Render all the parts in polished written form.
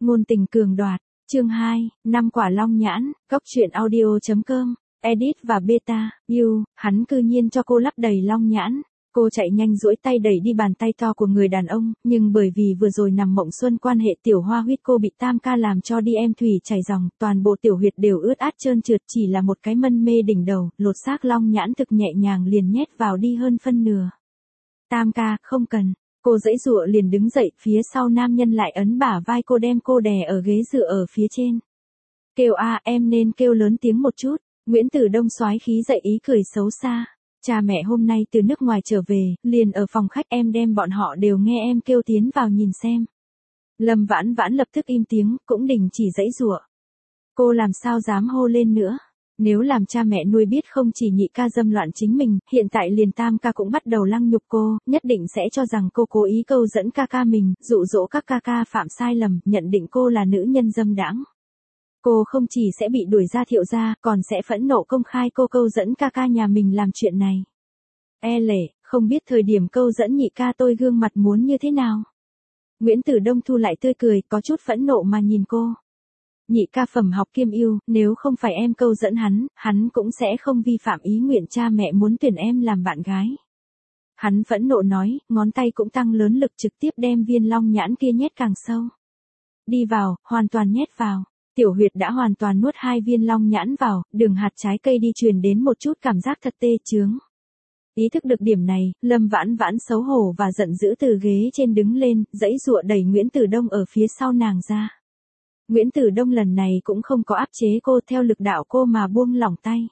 Ngôn tình cường đoạt, chương 2, 5 quả long nhãn, góc truyện audio.com, edit và beta, hắn cư nhiên cho cô lắp đầy long nhãn. Cô chạy nhanh duỗi tay đẩy đi bàn tay to của người đàn ông, nhưng bởi vì vừa rồi nằm mộng xuân quan hệ tiểu hoa huyết cô bị tam ca làm cho đi em thủy chảy ròng, toàn bộ tiểu huyệt đều ướt át trơn trượt, chỉ là một cái mân mê đỉnh đầu, lột xác long nhãn thực nhẹ nhàng liền nhét vào đi hơn phân nửa. Tam ca, không cần. Cô giãy giụa liền đứng dậy, phía sau nam nhân lại ấn bả vai cô đem cô đè ở ghế dựa ở phía trên. Kêu a, em nên kêu lớn tiếng một chút. Nguyễn Tử Đông soái khí dậy ý cười xấu xa. Cha mẹ hôm nay từ nước ngoài trở về, liền ở phòng khách em đem bọn họ đều nghe em kêu tiến vào nhìn xem. Lâm Vãn Vãn lập tức im tiếng, cũng đình chỉ giãy giụa. Cô làm sao dám hô lên nữa. Nếu làm cha mẹ nuôi biết không chỉ nhị ca dâm loạn chính mình, hiện tại liền tam ca cũng bắt đầu lăng nhục cô, nhất định sẽ cho rằng cô cố ý câu dẫn ca ca mình, dụ dỗ các ca ca phạm sai lầm, nhận định cô là nữ nhân dâm đãng. Cô không chỉ sẽ bị đuổi ra Thiệu gia, còn sẽ phẫn nộ công khai cô câu dẫn ca ca nhà mình làm chuyện này. Lệ, không biết thời điểm câu dẫn nhị ca tôi gương mặt muốn như thế nào. Nguyễn Tử Đông thu lại tươi cười, có chút phẫn nộ mà nhìn cô. Nhị ca phẩm học kiêm ưu, nếu không phải em câu dẫn hắn cũng sẽ không vi phạm ý nguyện cha mẹ muốn tuyển em làm bạn gái. Hắn phẫn nộ nói, ngón tay cũng tăng lớn lực trực tiếp đem viên long nhãn kia nhét càng sâu. Đi vào, hoàn toàn nhét vào. Tiểu huyệt đã hoàn toàn nuốt 2 viên long nhãn vào, đường hạt trái cây đi truyền đến một chút cảm giác thật tê chướng. Ý thức được điểm này, Lâm Vãn Vãn xấu hổ và giận dữ từ ghế trên đứng lên, giãy giụa đẩy Nguyễn Tử Đông ở phía sau nàng ra. Nguyễn Tử Đông lần này cũng không có áp chế cô theo lực đạo cô mà buông lỏng tay.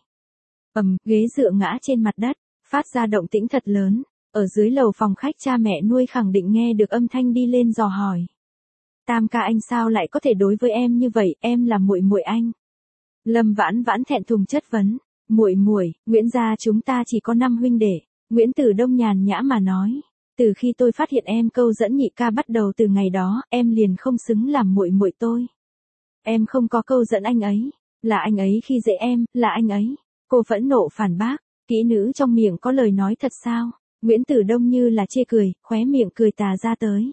Ghế dựa ngã trên mặt đất, phát ra động tĩnh thật lớn. Ở dưới lầu phòng khách cha mẹ nuôi khẳng định nghe được âm thanh đi lên dò hỏi. Tam ca anh sao lại có thể đối với em như vậy, em là muội muội anh. Lâm Vãn Vãn thẹn thùng chất vấn. Muội, Nguyễn gia chúng ta chỉ có 5 huynh đệ. Nguyễn Tử Đông nhàn nhã mà nói. Từ khi tôi phát hiện em câu dẫn nhị ca bắt đầu từ ngày đó, em liền không xứng làm muội muội tôi. Em không có câu dẫn anh ấy, là anh ấy khi dễ em, là anh ấy. Cô phẫn nộ phản bác, kỹ nữ trong miệng có lời nói thật sao? Nguyễn Tử Đông như là chê cười, khóe miệng cười tà ra tới.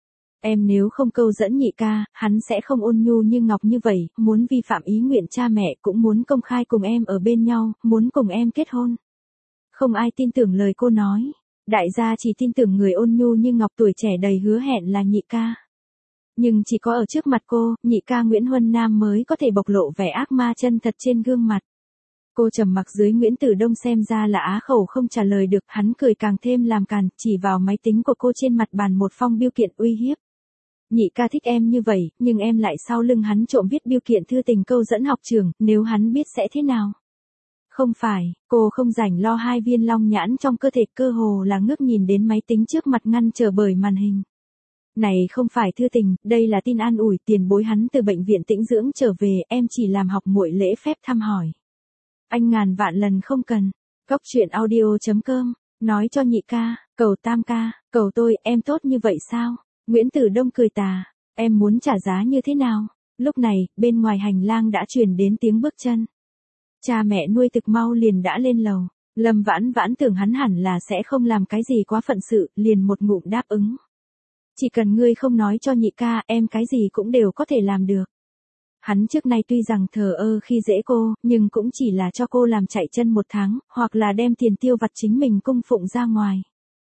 Em nếu không câu dẫn nhị ca, hắn sẽ không ôn nhu như ngọc như vậy, muốn vi phạm ý nguyện cha mẹ cũng muốn công khai cùng em ở bên nhau, muốn cùng em kết hôn. Không ai tin tưởng lời cô nói. Đại gia chỉ tin tưởng người ôn nhu như ngọc tuổi trẻ đầy hứa hẹn là nhị ca. Nhưng chỉ có ở trước mặt cô, nhị ca Nguyễn Huân Nam mới có thể bộc lộ vẻ ác ma chân thật trên gương mặt. Cô trầm mặc dưới Nguyễn Tử Đông xem ra là á khẩu không trả lời được, hắn cười càng thêm làm càn, chỉ vào máy tính của cô trên mặt bàn một phong biêu kiện uy hiếp. Nhị ca thích em như vậy, nhưng em lại sau lưng hắn trộm viết biêu kiện thư tình câu dẫn học trường, nếu hắn biết sẽ thế nào? Không phải, cô không rảnh lo 2 viên long nhãn trong cơ thể, cơ hồ là ngước nhìn đến máy tính trước mặt ngăn trở bởi màn hình. Này không phải thư tình, đây là tin an ủi, tiền bối hắn từ bệnh viện tĩnh dưỡng trở về, em chỉ làm học muội lễ phép thăm hỏi. Anh ngàn vạn lần không cần. Góc truyện audio.com, nói cho nhị ca, cầu tam ca, cầu tôi, em tốt như vậy sao? Nguyễn Tử Đông cười tà, em muốn trả giá như thế nào? Lúc này, bên ngoài hành lang đã truyền đến tiếng bước chân. Cha mẹ nuôi thực mau liền đã lên lầu. Lâm Vãn Vãn tưởng hắn hẳn là sẽ không làm cái gì quá phận sự, liền một ngụm đáp ứng. Chỉ cần ngươi không nói cho nhị ca, em cái gì cũng đều có thể làm được. Hắn trước nay tuy rằng thờ ơ khi dễ cô, nhưng cũng chỉ là cho cô làm chạy chân 1 tháng, hoặc là đem tiền tiêu vặt chính mình cung phụng ra ngoài.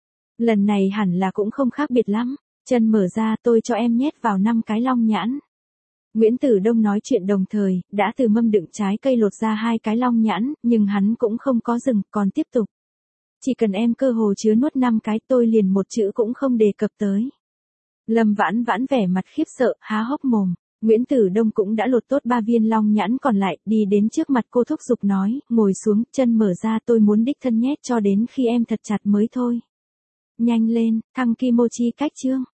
Lần này hẳn là cũng không khác biệt lắm. Chân mở ra, tôi cho em nhét vào 5 cái long nhãn. Nguyễn Tử Đông nói chuyện đồng thời, đã từ mâm đựng trái cây lột ra 2 cái long nhãn, nhưng hắn cũng không có dừng, còn tiếp tục. Chỉ cần em cơ hồ chứa nuốt 5 cái, tôi liền một chữ cũng không đề cập tới. Lâm Vãn Vãn vẻ mặt khiếp sợ, há hốc mồm. Nguyễn Tử Đông cũng đã lột tốt 3 viên long nhãn còn lại, đi đến trước mặt cô thúc giục nói, ngồi xuống, chân mở ra, tôi muốn đích thân nhét cho đến khi em thật chặt mới thôi. Nhanh lên, thăng Kimochi cách chương.